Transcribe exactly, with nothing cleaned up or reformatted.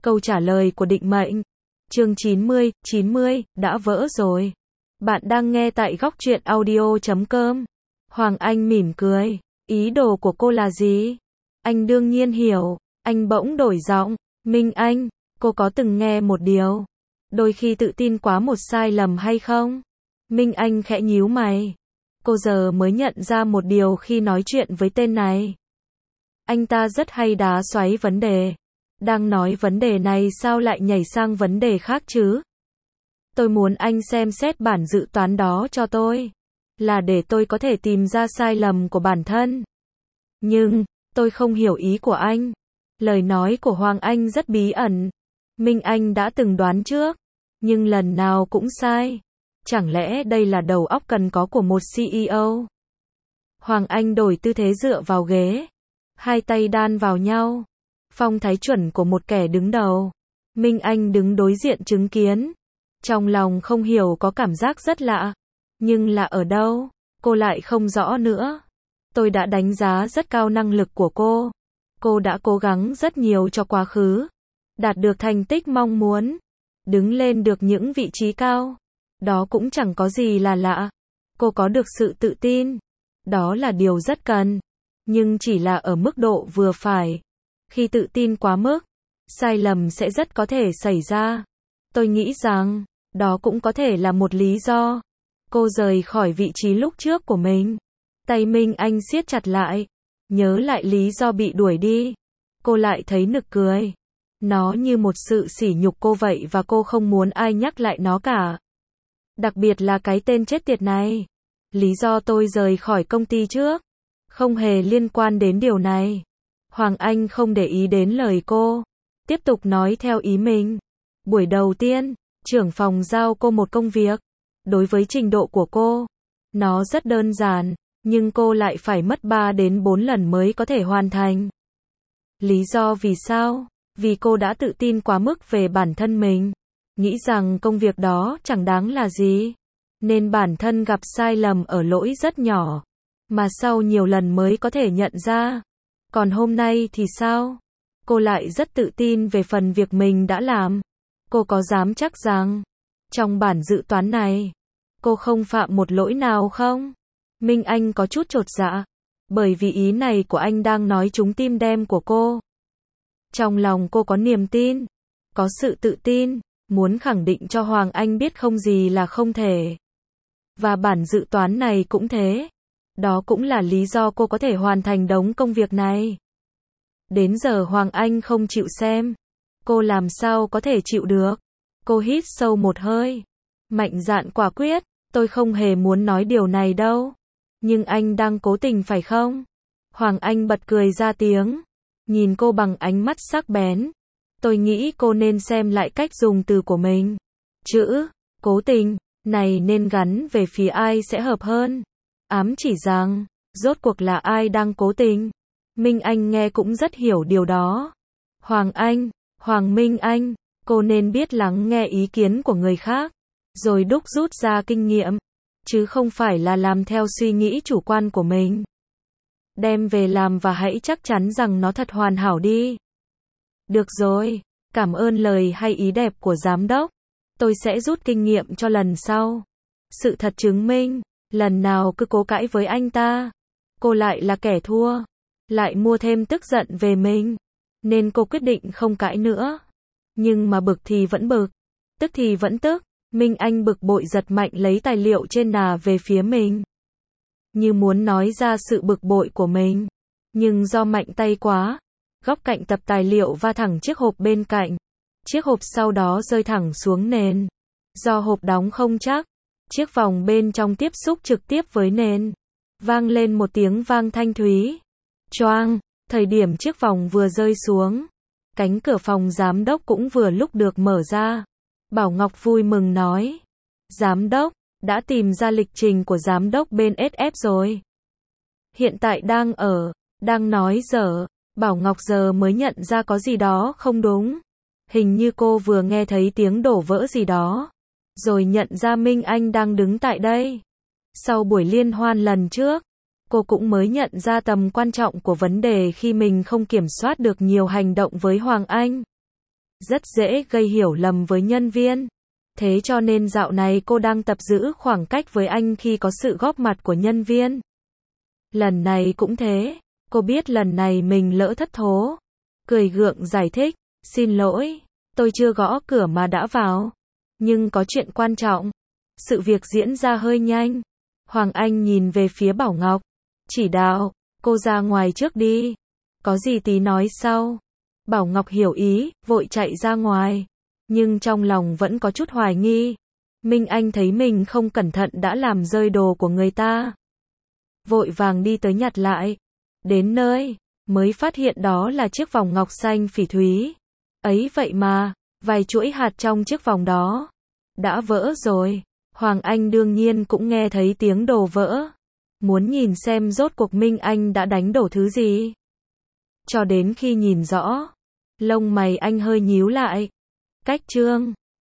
Câu trả lời của định mệnh. Chương chín mươi, chín mươi, đã vỡ rồi. Bạn đang nghe tại góc truyện audio chấm com. Hoàng Anh mỉm cười. Ý đồ của cô là gì? Anh đương nhiên hiểu. Anh bỗng đổi giọng. Minh Anh, cô có từng nghe một điều. Đôi khi tự tin quá một sai lầm hay không? Minh Anh khẽ nhíu mày. Cô giờ mới nhận ra một điều khi nói chuyện với tên này. Anh ta rất hay đá xoáy vấn đề. Đang nói vấn đề này sao lại nhảy sang vấn đề khác chứ? Tôi muốn anh xem xét bản dự toán đó cho tôi. Là để tôi có thể tìm ra sai lầm của bản thân. Nhưng, tôi không hiểu ý của anh. Lời nói của Hoàng Anh rất bí ẩn. Minh Anh đã từng đoán trước. Nhưng lần nào cũng sai. Chẳng lẽ đây là đầu óc cần có của một xê e ô? Hoàng Anh đổi tư thế dựa vào ghế. Hai tay đan vào nhau. Phong thái chuẩn của một kẻ đứng đầu. Minh Anh đứng đối diện chứng kiến. Trong lòng không hiểu có cảm giác rất lạ. Nhưng là ở đâu? Cô lại không rõ nữa. Tôi đã đánh giá rất cao năng lực của cô. Cô đã cố gắng rất nhiều cho quá khứ. Đạt được thành tích mong muốn. Đứng lên được những vị trí cao. Đó cũng chẳng có gì là lạ. Cô có được sự tự tin. Đó là điều rất cần. Nhưng chỉ là ở mức độ vừa phải. Khi tự tin quá mức, sai lầm sẽ rất có thể xảy ra. Tôi nghĩ rằng, đó cũng có thể là một lý do. Cô rời khỏi vị trí lúc trước của mình. Tay Minh Anh siết chặt lại. Nhớ lại lý do bị đuổi đi. Cô lại thấy nực cười. Nó như một sự sỉ nhục cô vậy và cô không muốn ai nhắc lại nó cả. Đặc biệt là cái tên chết tiệt này. Lý do tôi rời khỏi công ty trước. Không hề liên quan đến điều này. Hoàng Anh không để ý đến lời cô. Tiếp tục nói theo ý mình. Buổi đầu tiên, trưởng phòng giao cô một công việc. Đối với trình độ của cô, nó rất đơn giản, nhưng cô lại phải mất ba đến bốn lần mới có thể hoàn thành. Lý do vì sao? Vì cô đã tự tin quá mức về bản thân mình. Nghĩ rằng công việc đó chẳng đáng là gì. Nên bản thân gặp sai lầm ở lỗi rất nhỏ. Mà sau nhiều lần mới có thể nhận ra. Còn hôm nay thì sao? Cô lại rất tự tin về phần việc mình đã làm. Cô có dám chắc rằng, trong bản dự toán này, cô không phạm một lỗi nào không? Minh Anh có chút chột dạ. Bởi vì ý này của anh đang nói trúng tim đen của cô. Trong lòng cô có niềm tin, có sự tự tin, muốn khẳng định cho Hoàng Anh biết không gì là không thể. Và bản dự toán này cũng thế. Đó cũng là lý do cô có thể hoàn thành đống công việc này. Đến giờ Hoàng Anh không chịu xem. Cô làm sao có thể chịu được. Cô hít sâu một hơi. Mạnh dạn quả quyết. Tôi không hề muốn nói điều này đâu. Nhưng anh đang cố tình phải không? Hoàng Anh bật cười ra tiếng. Nhìn cô bằng ánh mắt sắc bén. Tôi nghĩ cô nên xem lại cách dùng từ của mình. Chữ, cố tình, này nên gắn về phía ai sẽ hợp hơn. Ám chỉ rằng, rốt cuộc là ai đang cố tình. Minh Anh nghe cũng rất hiểu điều đó. Hoàng Anh, Hoàng Minh Anh, cô nên biết lắng nghe ý kiến của người khác, rồi đúc rút ra kinh nghiệm, chứ không phải là làm theo suy nghĩ chủ quan của mình. Đem về làm và hãy chắc chắn rằng nó thật hoàn hảo đi. Được rồi, cảm ơn lời hay ý đẹp của giám đốc. Tôi sẽ rút kinh nghiệm cho lần sau. Sự thật chứng minh, lần nào cứ cố cãi với anh ta, cô lại là kẻ thua. Lại mua thêm tức giận về mình. Nên cô quyết định không cãi nữa. Nhưng mà bực thì vẫn bực. Tức thì vẫn tức. Minh Anh bực bội giật mạnh lấy tài liệu trên nà về phía mình. Như muốn nói ra sự bực bội của mình. Nhưng do mạnh tay quá. Góc cạnh tập tài liệu va thẳng chiếc hộp bên cạnh. Chiếc hộp sau đó rơi thẳng xuống nền. Do hộp đóng không chắc. Chiếc vòng bên trong tiếp xúc trực tiếp với nền. Vang lên một tiếng vang thanh thúy. Choang, thời điểm chiếc vòng vừa rơi xuống, cánh cửa phòng giám đốc cũng vừa lúc được mở ra. Bảo Ngọc vui mừng nói, giám đốc, đã tìm ra lịch trình của giám đốc bên ét ép rồi. Hiện tại đang ở, đang nói dở, Bảo Ngọc giờ mới nhận ra có gì đó không đúng. Hình như cô vừa nghe thấy tiếng đổ vỡ gì đó, rồi nhận ra Minh Anh đang đứng tại đây. Sau buổi liên hoan lần trước, cô cũng mới nhận ra tầm quan trọng của vấn đề khi mình không kiểm soát được nhiều hành động với Hoàng Anh. rất dễ gây hiểu lầm với nhân viên. Thế cho nên dạo này cô đang tập giữ khoảng cách với anh khi có sự góp mặt của nhân viên. Lần này cũng thế, cô biết lần này mình lỡ thất thố. Cười gượng giải thích, xin lỗi, tôi chưa gõ cửa mà đã vào. Nhưng có chuyện quan trọng. Sự việc diễn ra hơi nhanh. Hoàng Anh nhìn về phía Bảo Ngọc. Chỉ đạo, cô ra ngoài trước đi. Có gì tí nói sau. Bảo Ngọc hiểu ý, vội chạy ra ngoài. Nhưng trong lòng vẫn có chút hoài nghi. Minh Anh thấy mình không cẩn thận đã làm rơi đồ của người ta. Vội vàng đi tới nhặt lại. Đến nơi, mới phát hiện đó là chiếc vòng ngọc xanh phỉ thúy. Ấy vậy mà, vài chuỗi hạt trong chiếc vòng đó đã vỡ rồi. Hoàng Anh đương nhiên cũng nghe thấy tiếng đồ vỡ. Muốn nhìn xem rốt cuộc Minh Anh đã đánh đổ thứ gì. Cho đến khi nhìn rõ, lông mày anh hơi nhíu lại. Cách chương